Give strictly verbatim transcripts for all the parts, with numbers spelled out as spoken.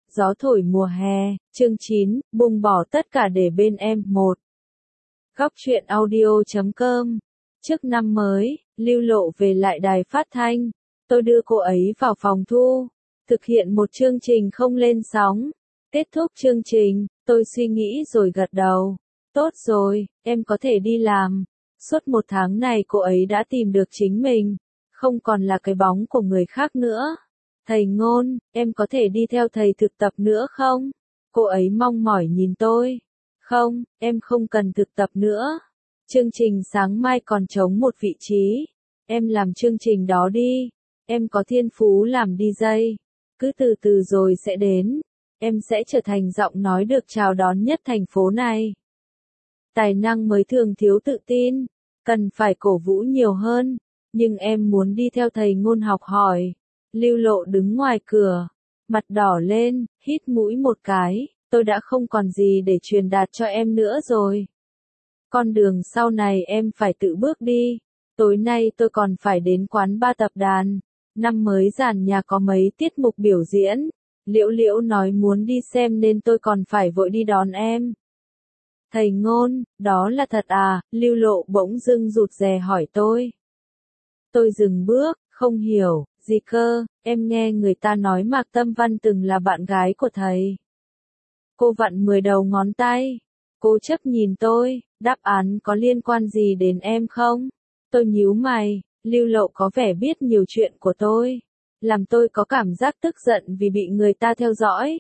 Gió thổi mùa hè, chương chín, buông bỏ tất cả để bên em. Một. Góc truyện audio chấm com. Trước năm mới, Lưu Lộ về lại đài phát thanh. Tôi đưa cô ấy vào phòng thu, thực hiện một chương trình không lên sóng. Kết thúc chương trình, tôi suy nghĩ rồi gật đầu. Tốt rồi, em có thể đi làm. Suốt một tháng này cô ấy đã tìm được chính mình, không còn là cái bóng của người khác nữa. Thầy Ngôn, em có thể đi theo thầy thực tập nữa không? Cô ấy mong mỏi nhìn tôi. Không, em không cần thực tập nữa. Chương trình sáng mai còn trống một vị trí. Em làm chương trình đó đi. Em có thiên phú làm đi jay. Cứ từ từ rồi sẽ đến. Em sẽ trở thành giọng nói được chào đón nhất thành phố này. Tài năng mới thường thiếu tự tin, cần phải cổ vũ nhiều hơn. Nhưng em muốn đi theo thầy Ngôn học hỏi. Lưu Lộ đứng ngoài cửa, mặt đỏ lên, hít mũi một cái, tôi đã không còn gì để truyền đạt cho em nữa rồi. Con đường sau này em phải tự bước đi. Tối nay tôi còn phải đến quán ba tập đàn. Năm mới giàn nhà có mấy tiết mục biểu diễn. Liễu Liễu nói muốn đi xem nên tôi còn phải vội đi đón em. Thầy Ngôn, đó là thật à? Lưu Lộ bỗng dưng rụt rè hỏi tôi. Tôi dừng bước, không hiểu. Gì cơ, em nghe người ta nói Mạc Tâm Văn từng là bạn gái của thầy. Cô vặn mười đầu ngón tay. Cố chấp nhìn tôi, đáp án có liên quan gì đến em không? Tôi nhíu mày, Lưu Lộ có vẻ biết nhiều chuyện của tôi. Làm tôi có cảm giác tức giận vì bị người ta theo dõi.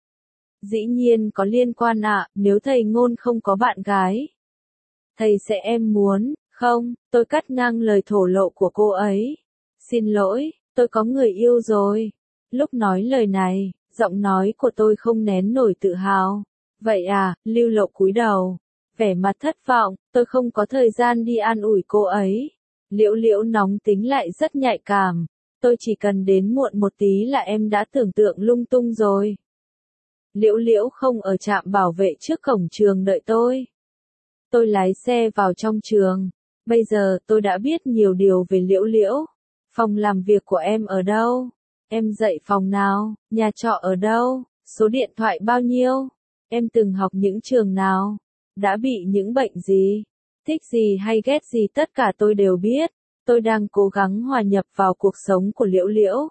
Dĩ nhiên có liên quan ạ, à, nếu thầy Ngôn không có bạn gái. Thầy sẽ em muốn, không, tôi cắt ngang lời thổ lộ của cô ấy. Xin lỗi. Tôi có người yêu rồi. Lúc nói lời này, giọng nói của tôi không nén nổi tự hào. Vậy à, Lưu Lộ cúi đầu, vẻ mặt thất vọng, tôi không có thời gian đi an ủi cô ấy. Liễu Liễu nóng tính lại rất nhạy cảm. Tôi chỉ cần đến muộn một tí là em đã tưởng tượng lung tung rồi. Liễu Liễu không ở trạm bảo vệ trước cổng trường đợi tôi. Tôi lái xe vào trong trường. Bây giờ tôi đã biết nhiều điều về Liễu Liễu. Phòng làm việc của em ở đâu? Em dạy phòng nào? Nhà trọ ở đâu? Số điện thoại bao nhiêu? Em từng học những trường nào? Đã bị những bệnh gì? Thích gì hay ghét gì tất cả tôi đều biết. Tôi đang cố gắng hòa nhập vào cuộc sống của Liễu Liễu.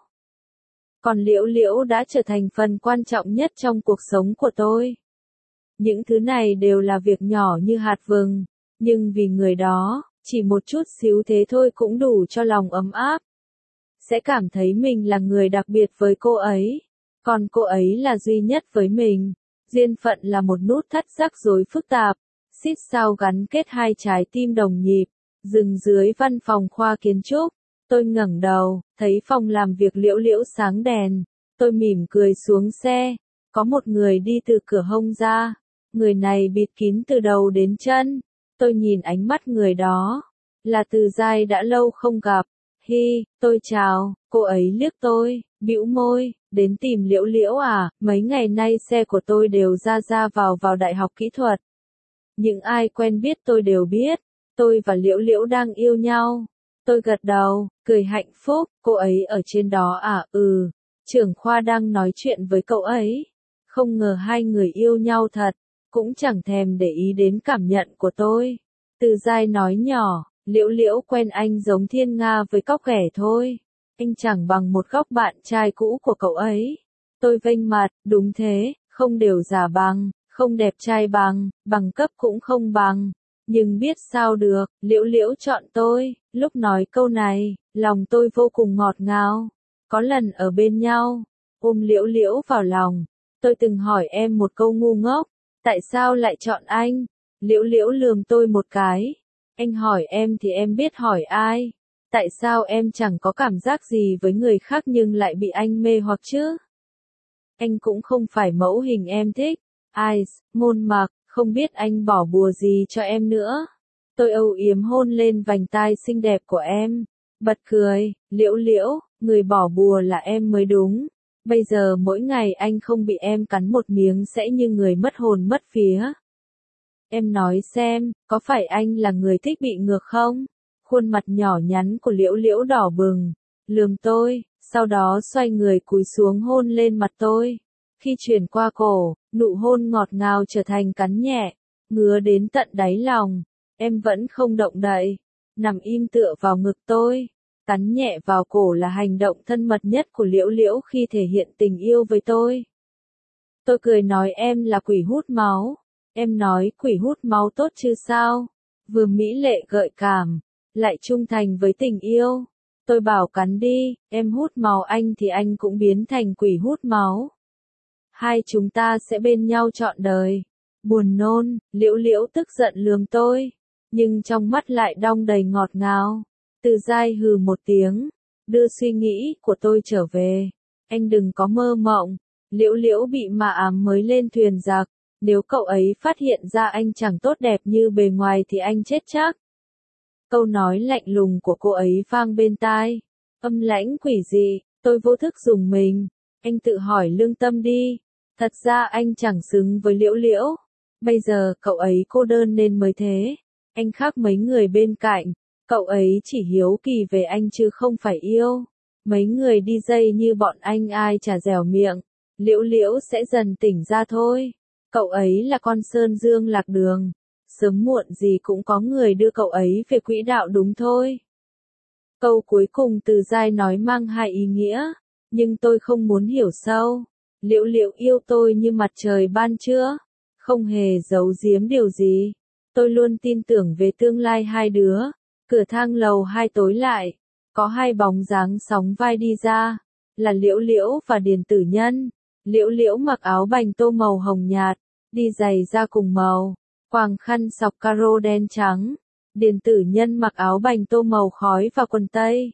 Còn Liễu Liễu đã trở thành phần quan trọng nhất trong cuộc sống của tôi. Những thứ này đều là việc nhỏ như hạt vừng, nhưng vì người đó, chỉ một chút xíu thế thôi cũng đủ cho lòng ấm áp. Sẽ cảm thấy mình là người đặc biệt với cô ấy, còn cô ấy là duy nhất với mình. Duyên phận là một nút thắt rắc rối phức tạp, xít sao gắn kết hai trái tim đồng nhịp. Dừng dưới văn phòng khoa kiến trúc, tôi ngẩng đầu, thấy phòng làm việc Liễu Liễu sáng đèn. Tôi mỉm cười xuống xe, có một người đi từ cửa hông ra. Người này bịt kín từ đầu đến chân. Tôi nhìn ánh mắt người đó, là Từ Giai đã lâu không gặp. Hi, tôi chào, cô ấy liếc tôi, bĩu môi, đến tìm Liễu Liễu à, mấy ngày nay xe của tôi đều ra ra vào vào đại học kỹ thuật. Những ai quen biết tôi đều biết, tôi và Liễu Liễu đang yêu nhau. Tôi gật đầu, cười hạnh phúc, cô ấy ở trên đó à, ừ, trưởng khoa đang nói chuyện với cậu ấy. Không ngờ hai người yêu nhau thật, cũng chẳng thèm để ý đến cảm nhận của tôi. Từ Giai nói nhỏ. Liễu Liễu quen anh giống thiên nga với cóc ghẻ thôi. Anh chẳng bằng một góc bạn trai cũ của cậu ấy. Tôi vênh mặt, đúng thế, không đều giả bằng, không đẹp trai bằng, bằng cấp cũng không bằng. Nhưng biết sao được, Liễu Liễu chọn tôi. Lúc nói câu này, lòng tôi vô cùng ngọt ngào. Có lần ở bên nhau, ôm Liễu Liễu vào lòng. Tôi từng hỏi em một câu ngu ngốc. Tại sao lại chọn anh? Liễu Liễu lườm tôi một cái. Anh hỏi em thì em biết hỏi ai? Tại sao em chẳng có cảm giác gì với người khác nhưng lại bị anh mê hoặc chứ? Anh cũng không phải mẫu hình em thích. Ai, Ngôn Mạc, không biết anh bỏ bùa gì cho em nữa. Tôi âu yếm hôn lên vành tai xinh đẹp của em. Bật cười, Liễu Liễu, người bỏ bùa là em mới đúng. Bây giờ mỗi ngày anh không bị em cắn một miếng sẽ như người mất hồn mất vía. Em nói xem, có phải anh là người thích bị ngược không? Khuôn mặt nhỏ nhắn của Liễu Liễu đỏ bừng, lườm tôi, sau đó xoay người cúi xuống hôn lên mặt tôi. Khi chuyển qua cổ, nụ hôn ngọt ngào trở thành cắn nhẹ, ngứa đến tận đáy lòng. Em vẫn không động đậy, nằm im tựa vào ngực tôi. Cắn nhẹ vào cổ là hành động thân mật nhất của Liễu Liễu khi thể hiện tình yêu với tôi. Tôi cười nói em là quỷ hút máu. Em nói quỷ hút máu tốt chứ sao? Vừa mỹ lệ gợi cảm, lại trung thành với tình yêu. Tôi bảo cắn đi, em hút máu anh thì anh cũng biến thành quỷ hút máu. Hai chúng ta sẽ bên nhau trọn đời. Buồn nôn, Liễu Liễu tức giận lườm tôi, nhưng trong mắt lại đong đầy ngọt ngào. Từ Giai hừ một tiếng, đưa suy nghĩ của tôi trở về. Anh đừng có mơ mộng, Liễu Liễu bị mạ ám mới lên thuyền giặc. Nếu cậu ấy phát hiện ra anh chẳng tốt đẹp như bề ngoài thì anh chết chắc. Câu nói lạnh lùng của cô ấy vang bên tai. Âm lãnh quỷ dị, tôi vô thức dùng mình. Anh tự hỏi lương tâm đi. Thật ra anh chẳng xứng với Liễu Liễu. Bây giờ cậu ấy cô đơn nên mới thế. Anh khác mấy người bên cạnh. Cậu ấy chỉ hiếu kỳ về anh chứ không phải yêu. Mấy người đi dây như bọn anh ai chả dẻo miệng. Liễu Liễu sẽ dần tỉnh ra thôi. Cậu ấy là con sơn dương lạc đường. Sớm muộn gì cũng có người đưa cậu ấy về quỹ đạo đúng thôi. Câu cuối cùng Từ Giai nói mang hai ý nghĩa. Nhưng tôi không muốn hiểu sâu. Liễu Liễu yêu tôi như mặt trời ban trưa. Không hề giấu giếm điều gì. Tôi luôn tin tưởng về tương lai hai đứa. Cửa thang lầu hai tối lại. Có hai bóng dáng sóng vai đi ra. Là Liễu Liễu và Điền Tử Nhân. Liễu Liễu mặc áo bành tô màu hồng nhạt, đi giày da cùng màu, quàng khăn sọc caro đen trắng. Điền Tử Nhân mặc áo bành tô màu khói và quần tây.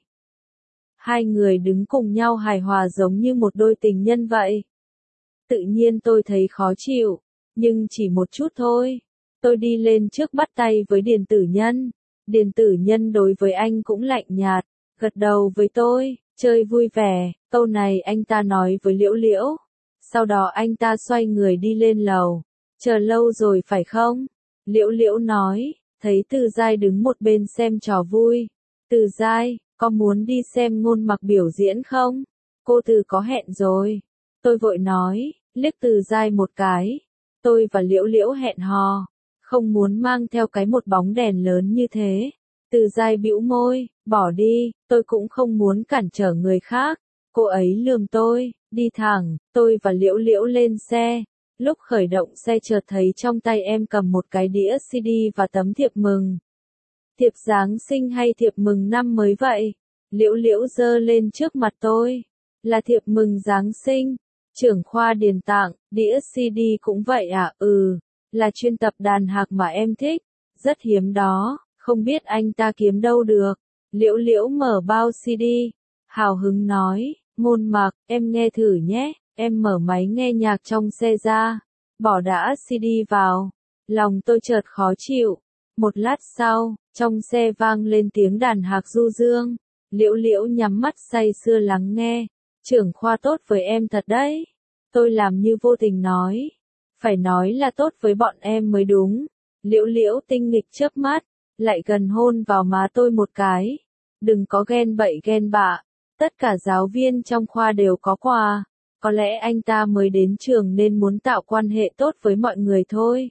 Hai người đứng cùng nhau hài hòa giống như một đôi tình nhân vậy. Tự nhiên tôi thấy khó chịu, nhưng chỉ một chút thôi. Tôi đi lên trước bắt tay với Điền Tử Nhân. Điền Tử Nhân đối với anh cũng lạnh nhạt, gật đầu với tôi, chơi vui vẻ. Câu này anh ta nói với Liễu Liễu. Sau đó anh ta xoay người đi lên lầu. Chờ lâu rồi phải không? Liễu Liễu nói, thấy Từ Giai đứng một bên xem trò vui. Từ Giai, có muốn đi xem Ngôn Mặc biểu diễn không? Cô Từ có hẹn rồi. Tôi vội nói, liếc Từ Giai một cái. Tôi và Liễu Liễu hẹn hò. Không muốn mang theo cái một bóng đèn lớn như thế. Từ Giai bĩu môi, bỏ đi, tôi cũng không muốn cản trở người khác. Cô ấy lườm tôi, đi thẳng, tôi và Liễu Liễu lên xe. Lúc khởi động xe chợt thấy trong tay em cầm một cái đĩa xê đê và tấm thiệp mừng. Thiệp Giáng sinh hay thiệp mừng năm mới vậy? Liễu Liễu giơ lên trước mặt tôi. Là thiệp mừng Giáng sinh. Trưởng khoa điền tặng, đĩa xê đê cũng vậy à? Ừ, là chuyên tập đàn hạc mà em thích. Rất hiếm đó, không biết anh ta kiếm đâu được. Liễu Liễu mở bao xê đê. Hào hứng nói, Ngôn Mặc, em nghe thử nhé. Em mở máy nghe nhạc trong xe ra. Bỏ đã xê đê vào. Lòng tôi chợt khó chịu. Một lát sau, trong xe vang lên tiếng đàn hạc du dương. Liễu Liễu nhắm mắt say sưa lắng nghe. Trưởng khoa tốt với em thật đấy. Tôi làm như vô tình nói. Phải nói là tốt với bọn em mới đúng. Liễu Liễu tinh nghịch chớp mắt. Lại gần hôn vào má tôi một cái. Đừng có ghen bậy ghen bạ. Tất cả giáo viên trong khoa đều có quà. Có lẽ anh ta mới đến trường nên muốn tạo quan hệ tốt với mọi người thôi.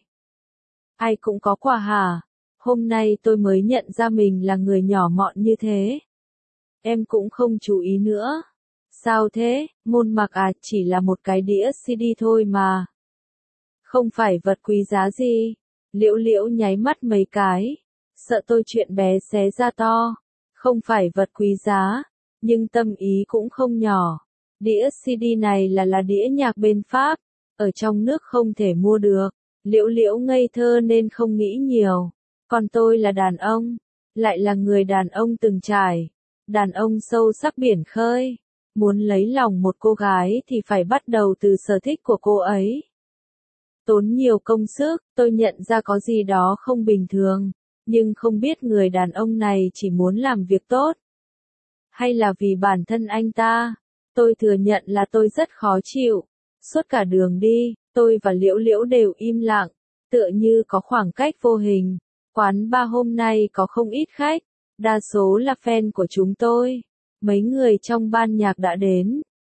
Ai cũng có quà hả? Hôm nay tôi mới nhận ra mình là người nhỏ mọn như thế. Em cũng không chú ý nữa. Sao thế? Ngôn Mặc à, chỉ là một cái đĩa xê đê thôi mà. Không phải vật quý giá gì. Liễu Liễu nháy mắt mấy cái. Sợ tôi chuyện bé xé ra to. Không phải vật quý giá. Nhưng tâm ý cũng không nhỏ. Đĩa xê đê này là là đĩa nhạc bên Pháp. Ở trong nước không thể mua được. Liễu Liễu ngây thơ nên không nghĩ nhiều. Còn tôi là đàn ông. Lại là người đàn ông từng trải. Đàn ông sâu sắc biển khơi. Muốn lấy lòng một cô gái thì phải bắt đầu từ sở thích của cô ấy. Tốn nhiều công sức, tôi nhận ra có gì đó không bình thường. Nhưng không biết người đàn ông này chỉ muốn làm việc tốt. Hay là vì bản thân anh ta. Tôi thừa nhận là tôi rất khó chịu. Suốt cả đường đi, tôi và Liễu Liễu đều im lặng. Tựa như có khoảng cách vô hình. Quán bar hôm nay có không ít khách. Đa số là fan của chúng tôi. Mấy người trong ban nhạc đã đến.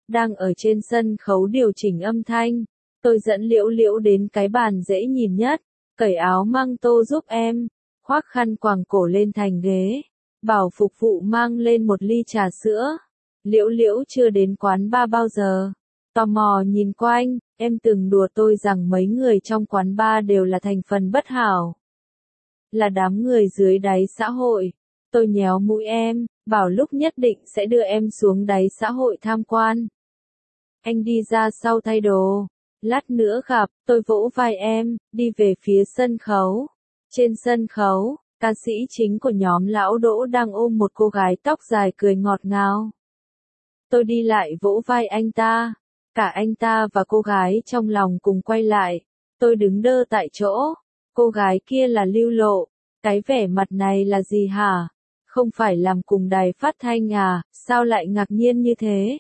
đang ở trên sân khấu điều chỉnh âm thanh. Tôi dẫn Liễu Liễu đến cái bàn dễ nhìn nhất, cởi áo măng tô giúp em, khoác khăn quàng cổ lên thành ghế, bảo phục vụ mang lên một ly trà sữa. Liễu Liễu chưa đến quán bar bao giờ, tò mò nhìn quanh, em từng đùa tôi rằng mấy người trong quán bar đều là thành phần bất hảo, là đám người dưới đáy xã hội. Tôi nhéo mũi em, bảo lúc nhất định sẽ đưa em xuống đáy xã hội tham quan. Anh đi ra sau thay đồ, lát nữa gặp. Tôi vỗ vai em, đi về phía sân khấu. Trên sân khấu, ca sĩ chính của nhóm Lão Đỗ đang ôm một cô gái tóc dài cười ngọt ngào. Tôi đi lại vỗ vai anh ta, cả anh ta và cô gái trong lòng cùng quay lại. Tôi đứng đơ tại chỗ, cô gái kia là Lưu Lộ. Cái vẻ mặt này là gì hả? Không phải làm cùng đài phát thanh à, sao lại ngạc nhiên như thế?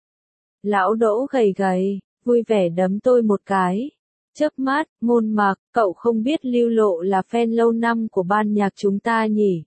Lão Đỗ gầy gầy, vui vẻ đấm tôi một cái. Chớp mắt, Ngôn Mặc, cậu không biết Lưu Lộ là fan lâu năm của ban nhạc chúng ta nhỉ?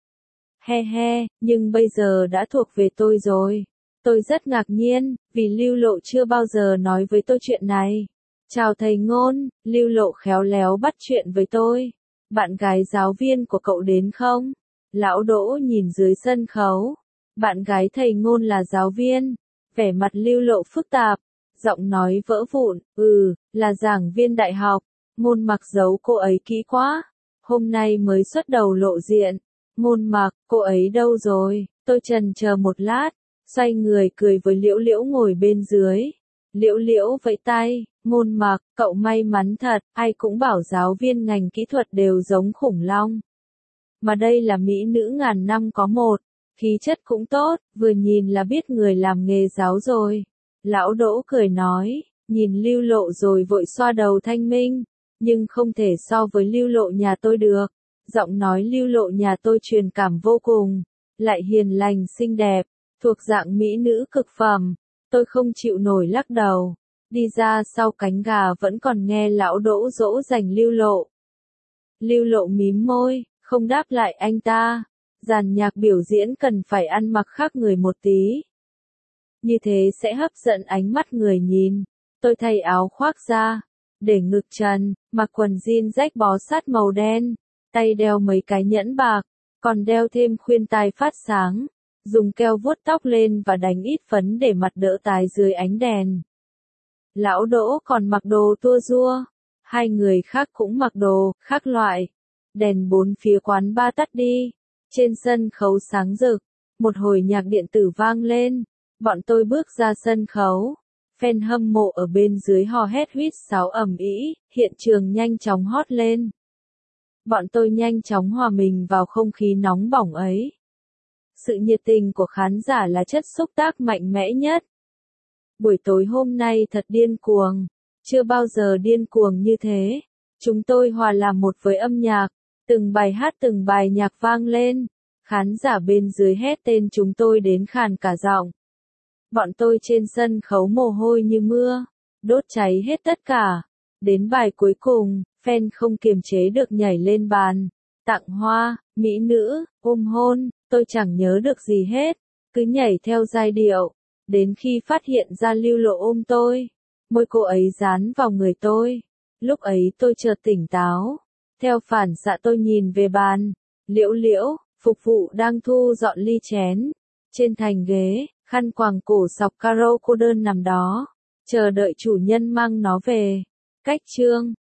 He he, nhưng bây giờ đã thuộc về tôi rồi. Tôi rất ngạc nhiên, vì Lưu Lộ chưa bao giờ nói với tôi chuyện này. Chào thầy Ngôn, Lưu Lộ khéo léo bắt chuyện với tôi. Bạn gái giáo viên của cậu đến không? Lão Đỗ nhìn dưới sân khấu. Bạn gái thầy Ngôn là giáo viên. Vẻ mặt Lưu Lộ phức tạp, giọng nói vỡ vụn, ừ, là giảng viên đại học. Ngôn Mặc giấu cô ấy kỹ quá. Hôm nay mới xuất đầu lộ diện. Ngôn Mặc, cô ấy đâu rồi? Tôi chần chờ một lát, xoay người cười với Liễu Liễu ngồi bên dưới. Liễu Liễu vẫy tay, Ngôn Mặc, cậu may mắn thật, ai cũng bảo giáo viên ngành kỹ thuật đều giống khủng long. Mà đây là mỹ nữ ngàn năm có một, khí chất cũng tốt, vừa nhìn là biết người làm nghề giáo rồi. Lão Đỗ cười nói, nhìn Lưu Lộ rồi vội xoa đầu thanh minh, nhưng không thể so với Lưu Lộ nhà tôi được. Giọng nói Lưu Lộ nhà tôi truyền cảm vô cùng, lại hiền lành xinh đẹp, thuộc dạng mỹ nữ cực phẩm. Tôi không chịu nổi lắc đầu, đi ra sau cánh gà vẫn còn nghe Lão Đỗ dỗ dành Lưu Lộ. Lưu Lộ mím môi, không đáp lại anh ta. Dàn nhạc biểu diễn cần phải ăn mặc khác người một tí. Như thế sẽ hấp dẫn ánh mắt người nhìn. Tôi thay áo khoác ra, để ngực trần, mặc quần jean rách bó sát màu đen, tay đeo mấy cái nhẫn bạc, còn đeo thêm khuyên tai phát sáng, dùng keo vuốt tóc lên và đánh ít phấn để mặt đỡ tái dưới ánh đèn. Lão Đỗ còn mặc đồ tua rua, hai người khác cũng mặc đồ khác loại. Đèn bốn phía quán bar tắt đi, trên sân khấu sáng rực, một hồi nhạc điện tử vang lên. Bọn tôi bước ra sân khấu, fan hâm mộ ở bên dưới hò hét huýt sáo ầm ĩ, hiện trường nhanh chóng hot lên. Bọn tôi nhanh chóng hòa mình vào không khí nóng bỏng ấy. Sự nhiệt tình của khán giả là chất xúc tác mạnh mẽ nhất. Buổi tối hôm nay thật điên cuồng, chưa bao giờ điên cuồng như thế. Chúng tôi hòa làm một với âm nhạc, từng bài hát từng bài nhạc vang lên, khán giả bên dưới hét tên chúng tôi đến khàn cả giọng. Bọn tôi trên sân khấu mồ hôi như mưa, đốt cháy hết tất cả. Đến bài cuối cùng, fan không kiềm chế được nhảy lên bàn, tặng hoa, mỹ nữ, ôm hôn, tôi chẳng nhớ được gì hết, cứ nhảy theo giai điệu. Đến khi phát hiện ra Lưu Lộ ôm tôi, môi cô ấy dán vào người tôi. Lúc ấy tôi chợt tỉnh táo. Theo phản xạ tôi nhìn về bàn. Liễu Liễu, phục vụ đang thu dọn ly chén. Trên thành ghế, khăn quàng cổ sọc caro cô đơn nằm đó, chờ đợi chủ nhân mang nó về. Cách chương